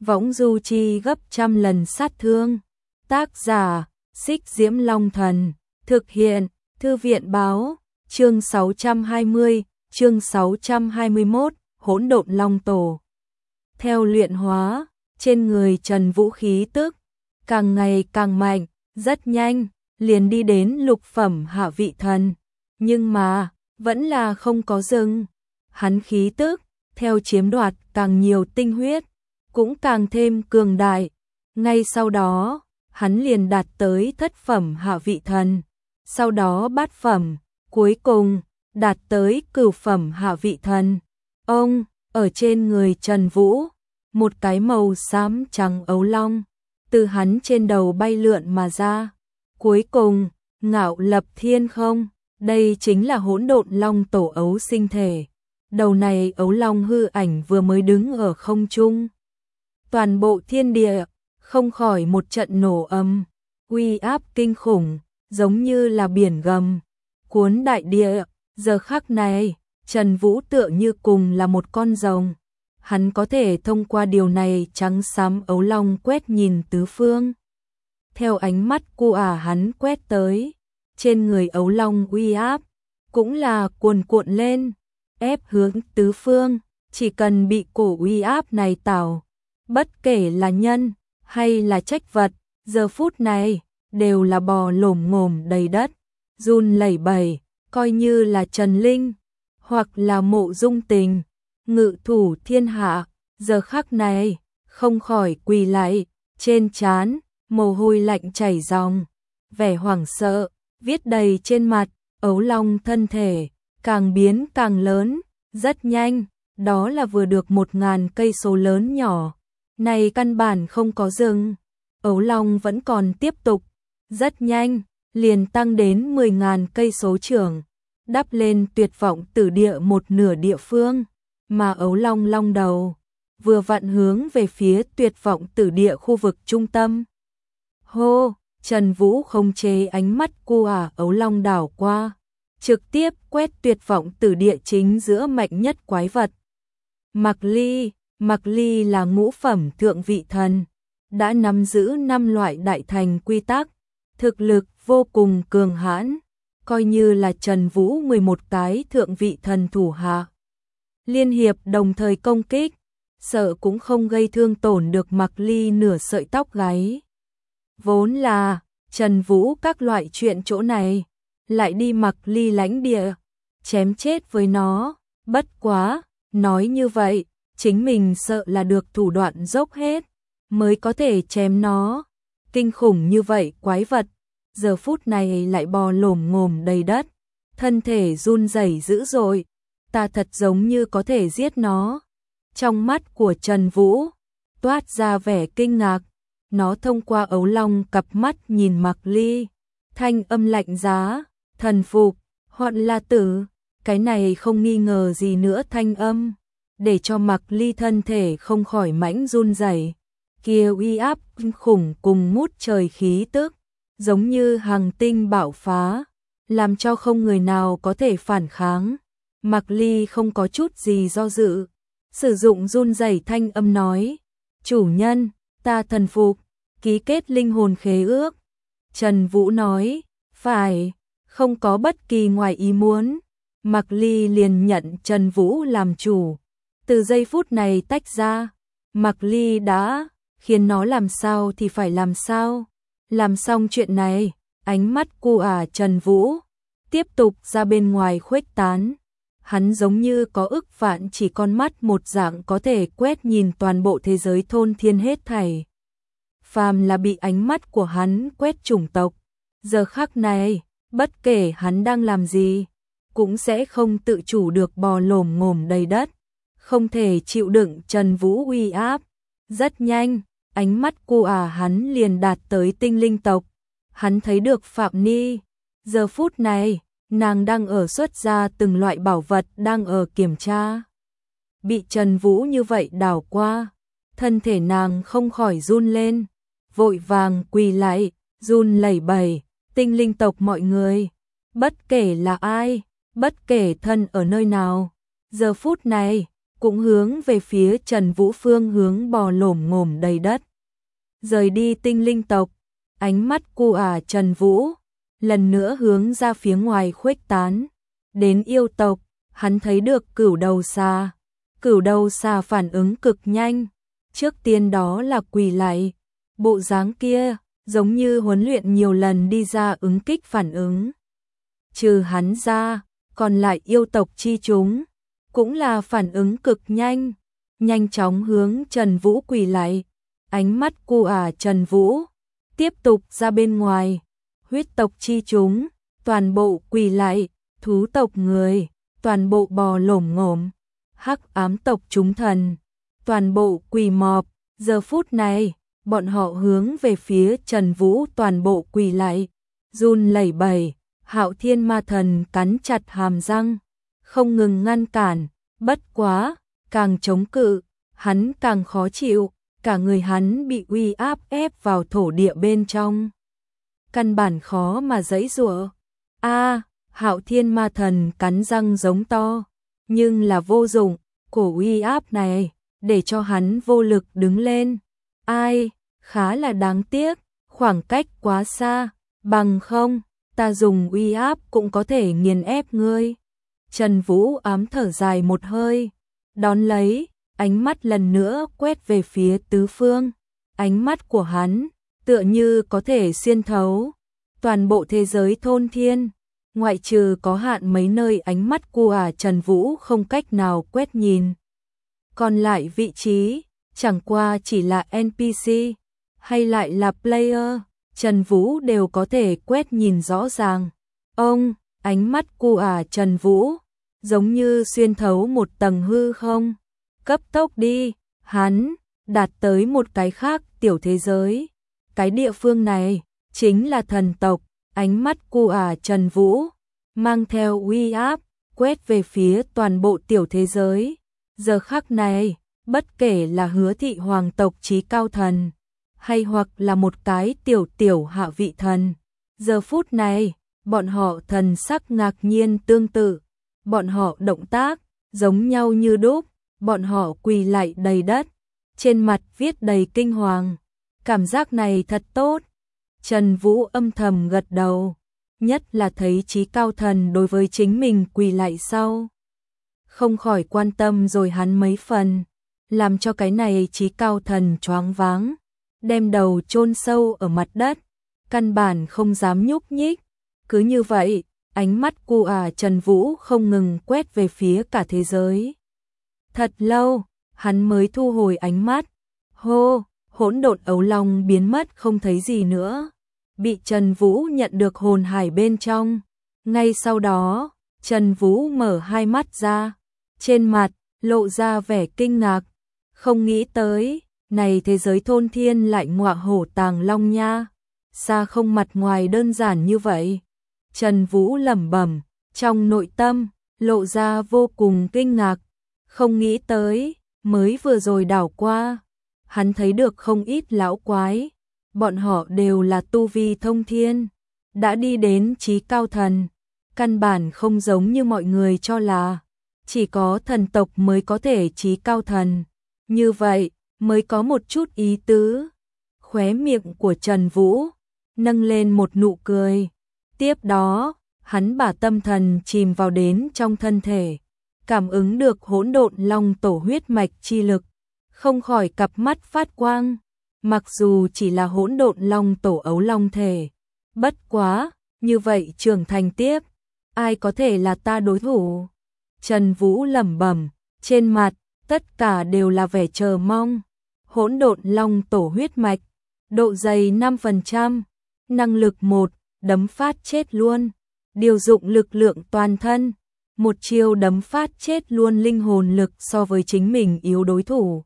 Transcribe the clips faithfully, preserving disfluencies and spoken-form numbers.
võng du chi gấp trăm lần sát thương. Tác giả, Xích Diễm Long Thần, thực hiện, Thư viện báo, chương sáu trăm hai mươi, chương sáu trăm hai mươi mốt, Hỗn Độn Long Tổ. Theo luyện hóa, trên người Trần Vũ khí tức càng ngày càng mạnh, rất nhanh, liền đi đến lục phẩm hạ vị thần, nhưng mà vẫn là không có dừng. Hắn khí tức theo chiếm đoạt càng nhiều tinh huyết, cũng càng thêm cường đại. Ngay sau đó, hắn liền đạt tới thất phẩm hạ vị thần, sau đó bát phẩm, cuối cùng đạt tới cửu phẩm hạ vị thần. Ông, ở trên người Trần Vũ, một cái màu xám trắng ấu long từ hắn trên đầu bay lượn mà ra, cuối cùng ngạo lập thiên không. Đây chính là Hỗn Độn Long Tổ ấu sinh thể. Đầu này ấu long hư ảnh vừa mới đứng ở không trung, toàn bộ thiên địa không khỏi một trận nổ âm, uy áp kinh khủng, giống như là biển gầm cuốn đại địa. Giờ khắc này, Trần Vũ tựa như cùng là một con rồng, hắn có thể thông qua điều này trắng xám ấu long quét nhìn tứ phương. Theo ánh mắt của ả hắn quét tới, trên người ấu long uy áp cũng là cuồn cuộn lên, ép hướng tứ phương. Chỉ cần bị cổ uy áp này tảo, bất kể là nhân hay là trách vật, giờ phút này đều là bò lổm ngổm đầy đất, run lẩy bẩy. Coi như là Trần Linh hoặc là Mộ Dung Tình, ngự thủ thiên hạ, giờ khắc này không khỏi quỳ lại, trên trán mồ hôi lạnh chảy ròng, vẻ hoảng sợ viết đầy trên mặt. Ấu long thân thể càng biến càng lớn, rất nhanh, đó là vừa được một ngàn cây số lớn nhỏ, này căn bản không có dừng. Ấu long vẫn còn tiếp tục, rất nhanh, liền tăng đến mười ngàn cây số trường, đắp lên Tuyệt Vọng Tử Địa một nửa địa phương, mà ấu long long đầu vừa vặn hướng về phía Tuyệt Vọng Tử Địa khu vực trung tâm. Hô, Trần Vũ không chế ánh mắt của ả ấu long đảo qua, trực tiếp quét Tuyệt Vọng Tử Địa chính giữa mạnh nhất quái vật. Mạc Ly, Mạc Ly là ngũ phẩm thượng vị thần, đã nắm giữ năm loại đại thành quy tắc, thực lực vô cùng cường hãn, coi như là Trần Vũ mười một cái thượng vị thần thủ hạ liên hiệp đồng thời công kích, sợ cũng không gây thương tổn được Mạc Ly nửa sợi tóc gáy. Vốn là Trần Vũ các loại chuyện chỗ này, lại đi Mạc Ly lãnh địa, chém chết với nó. Bất quá, nói như vậy, chính mình sợ là được thủ đoạn dốc hết, mới có thể chém nó. Kinh khủng như vậy quái vật, giờ phút này lại bò lổm ngổm đầy đất, thân thể run rẩy dữ dội, ta thật giống như có thể giết nó. Trong mắt của Trần Vũ toát ra vẻ kinh ngạc, nó thông qua ấu long cặp mắt nhìn Mạc Ly, thanh âm lạnh giá, thần phục, hoặc là tử, cái này không nghi ngờ gì nữa thanh âm, để cho Mạc Ly thân thể không khỏi mãnh run rẩy. Kia uy áp kinh khủng cùng ngút trời khí tức, giống như hàng tinh bạo phá, làm cho không người nào có thể phản kháng. Mạc Ly không có chút gì do dự, sử dụng run rẩy thanh âm nói, chủ nhân, ta thần phục, ký kết linh hồn khế ước. Trần Vũ nói, phải, không có bất kỳ ngoài ý muốn. Mạc Ly liền nhận Trần Vũ làm chủ. Từ giây phút này tách ra, Mạc Ly đã khiến nó làm sao thì phải làm sao. Làm xong chuyện này, ánh mắt của ả Trần Vũ tiếp tục ra bên ngoài khuếch tán. Hắn giống như có ức vạn chỉ con mắt một dạng có thể quét nhìn toàn bộ thế giới thôn thiên hết thảy. Phàm là bị ánh mắt của hắn quét chủng tộc, giờ khắc này, bất kể hắn đang làm gì, cũng sẽ không tự chủ được bò lổm ngổm đầy đất, không thể chịu đựng Trần Vũ uy áp. Rất nhanh, ánh mắt của ả hắn liền đạt tới tinh linh tộc. Hắn thấy được Phạm Ni, giờ phút này, nàng đang ở xuất ra từng loại bảo vật đang ở kiểm tra. Bị Trần Vũ như vậy đảo qua, thân thể nàng không khỏi run lên, vội vàng quỳ lại, run lẩy bẩy. Tinh linh tộc mọi người, bất kể là ai, bất kể thân ở nơi nào, giờ phút này, cũng hướng về phía Trần Vũ phương hướng bò lổm ngổm đầy đất. Rời đi tinh linh tộc, ánh mắt cu ả Trần Vũ lần nữa hướng ra phía ngoài khuếch tán. Đến yêu tộc, hắn thấy được cửu đầu xà. Cửu đầu xà phản ứng cực nhanh. Trước tiên đó là quỳ lạy. Bộ dáng kia, giống như huấn luyện nhiều lần đi ra ứng kích phản ứng. Trừ hắn ra, còn lại yêu tộc chi chúng, cũng là phản ứng cực nhanh. Nhanh chóng hướng Trần Vũ quỳ lạy. Ánh mắt cu ả Trần Vũ tiếp tục ra bên ngoài. Huyết tộc chi chúng, toàn bộ quỳ lạy. Thú tộc người, toàn bộ bò lổm ngổm. Hắc ám tộc chúng thần, toàn bộ quỳ mọp. Giờ phút này, bọn họ hướng về phía Trần Vũ toàn bộ quỳ lạy, run lẩy bẩy. Hạo Thiên Ma Thần cắn chặt hàm răng, không ngừng ngăn cản. Bất quá, càng chống cự, hắn càng khó chịu. Cả người hắn bị uy áp ép vào thổ địa bên trong, căn bản khó mà giãy giụa. A, Hạo Thiên Ma Thần cắn răng giống to, nhưng là vô dụng. Cổ uy áp này để cho hắn vô lực đứng lên. Ai, khá là đáng tiếc, khoảng cách quá xa, bằng không ta dùng uy áp cũng có thể nghiền ép ngươi. Trần Vũ ám thở dài một hơi, đón lấy, ánh mắt lần nữa quét về phía tứ phương. Ánh mắt của hắn tựa như có thể xuyên thấu toàn bộ thế giới thôn thiên, ngoại trừ có hạn mấy nơi ánh mắt của ả Trần Vũ không cách nào quét nhìn. Còn lại vị trí, chẳng qua chỉ là en pê xê, hay lại là player, Trần Vũ đều có thể quét nhìn rõ ràng. Ông, ánh mắt của ả Trần Vũ, giống như xuyên thấu một tầng hư không. Cấp tốc đi, hắn đạt tới một cái khác tiểu thế giới. Cái địa phương này chính là thần tộc. Ánh mắt của ả Trần Vũ mang theo uy áp quét về phía toàn bộ tiểu thế giới. Giờ khắc này, bất kể là Hứa thị hoàng tộc chí cao thần, hay hoặc là một cái tiểu tiểu hạ vị thần, giờ phút này, bọn họ thần sắc ngạc nhiên tương tự. Bọn họ động tác giống nhau như đúc. Bọn họ quỳ lạy đầy đất, trên mặt viết đầy kinh hoàng. Cảm giác này thật tốt. Trần Vũ âm thầm gật đầu, nhất là thấy chí cao thần đối với chính mình quỳ lạy sau, không khỏi quan tâm rồi hắn mấy phần, làm cho cái này chí cao thần choáng váng, đem đầu chôn sâu ở mặt đất, căn bản không dám nhúc nhích. Cứ như vậy, ánh mắt của ả Trần Vũ không ngừng quét về phía cả thế giới. Thật lâu, hắn mới thu hồi ánh mắt. Hô, hỗn độn ấu long biến mất không thấy gì nữa. Bị Trần Vũ nhận được hồn hải bên trong. Ngay sau đó, Trần Vũ mở hai mắt ra. Trên mặt, lộ ra vẻ kinh ngạc. Không nghĩ tới, này thế giới thôn thiên lại ngọa hổ tàng long nha. Xa không mặt ngoài đơn giản như vậy. Trần Vũ lẩm bẩm, trong nội tâm, lộ ra vô cùng kinh ngạc. Không nghĩ tới, mới vừa rồi đảo qua, hắn thấy được không ít lão quái, bọn họ đều là tu vi thông thiên, đã đi đến chí cao thần, căn bản không giống như mọi người cho là chỉ có thần tộc mới có thể chí cao thần, như vậy mới có một chút ý tứ. Khóe miệng của Trần Vũ nâng lên một nụ cười, tiếp đó, hắn把tâm thần chìm vào đến trong thân thể. Cảm ứng được hỗn độn long tổ huyết mạch chi lực, không khỏi cặp mắt phát quang. Mặc dù chỉ là hỗn độn long tổ ấu long thể, bất quá, như vậy trưởng thành tiếp, ai có thể là ta đối thủ? Trần Vũ lẩm bẩm, trên mặt tất cả đều là vẻ chờ mong. Hỗn độn long tổ huyết mạch, độ dày năm phần trăm, năng lực một, đấm phát chết luôn, điều dụng lực lượng toàn thân. Một chiêu đấm phát chết luôn linh hồn lực so với chính mình yếu đối thủ.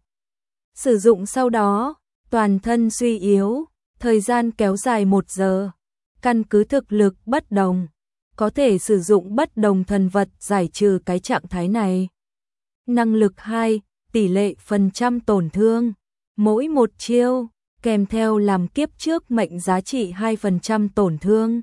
Sử dụng sau đó, toàn thân suy yếu, thời gian kéo dài một giờ. Căn cứ thực lực bất đồng, có thể sử dụng bất đồng thần vật giải trừ cái trạng thái này. Năng lực hai, tỷ lệ phần trăm tổn thương. Mỗi một chiêu, kèm theo làm kiếp trước mệnh giá trị hai phần trăm tổn thương.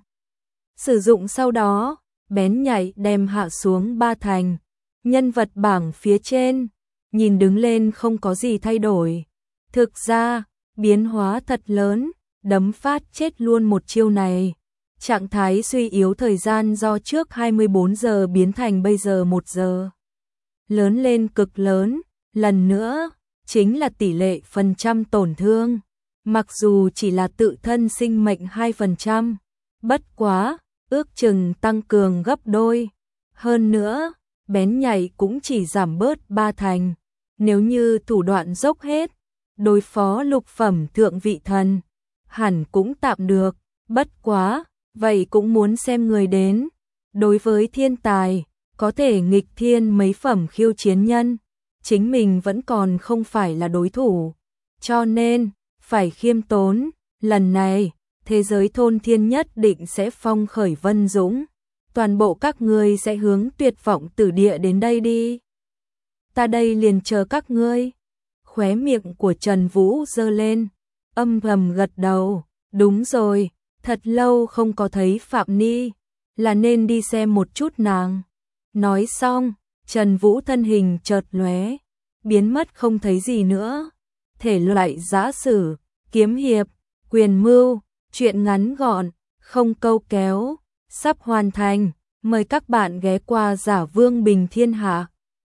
Sử dụng sau đó, bén nhạy đem hạ xuống ba thành. Nhân vật bảng phía trên, nhìn đứng lên không có gì thay đổi. Thực ra, biến hóa thật lớn, đấm phát chết luôn một chiêu này. Trạng thái suy yếu thời gian do trước hai mươi bốn giờ biến thành bây giờ một giờ. Lớn lên cực lớn, lần nữa, chính là tỷ lệ phần trăm tổn thương. Mặc dù chỉ là tự thân sinh mệnh hai phần trăm, bất quá, ước chừng tăng cường gấp đôi. Hơn nữa, bén nhạy cũng chỉ giảm bớt ba thành. Nếu như thủ đoạn dốc hết, đối phó lục phẩm thượng vị thần, hẳn cũng tạm được, bất quá, vậy cũng muốn xem người đến. Đối với thiên tài, có thể nghịch thiên mấy phẩm khiêu chiến nhân, chính mình vẫn còn không phải là đối thủ. Cho nên, phải khiêm tốn, lần này, thế giới thôn thiên nhất định sẽ phong khởi vân dũng. Toàn bộ các ngươi sẽ hướng tuyệt vọng tử địa đến đây đi. Ta đây liền chờ các ngươi. Khóe miệng của Trần Vũ giơ lên, âm thầm gật đầu, đúng rồi, thật lâu không có thấy Phạm Ni, là nên đi xem một chút nàng. Nói xong, Trần Vũ thân hình chợt lóe, biến mất không thấy gì nữa. Thể loại giã sử, kiếm hiệp, quyền mưu, truyện ngắn gọn, không câu kéo, sắp hoàn thành, mời các bạn ghé qua Giả Vương Bình Thiên Hạ.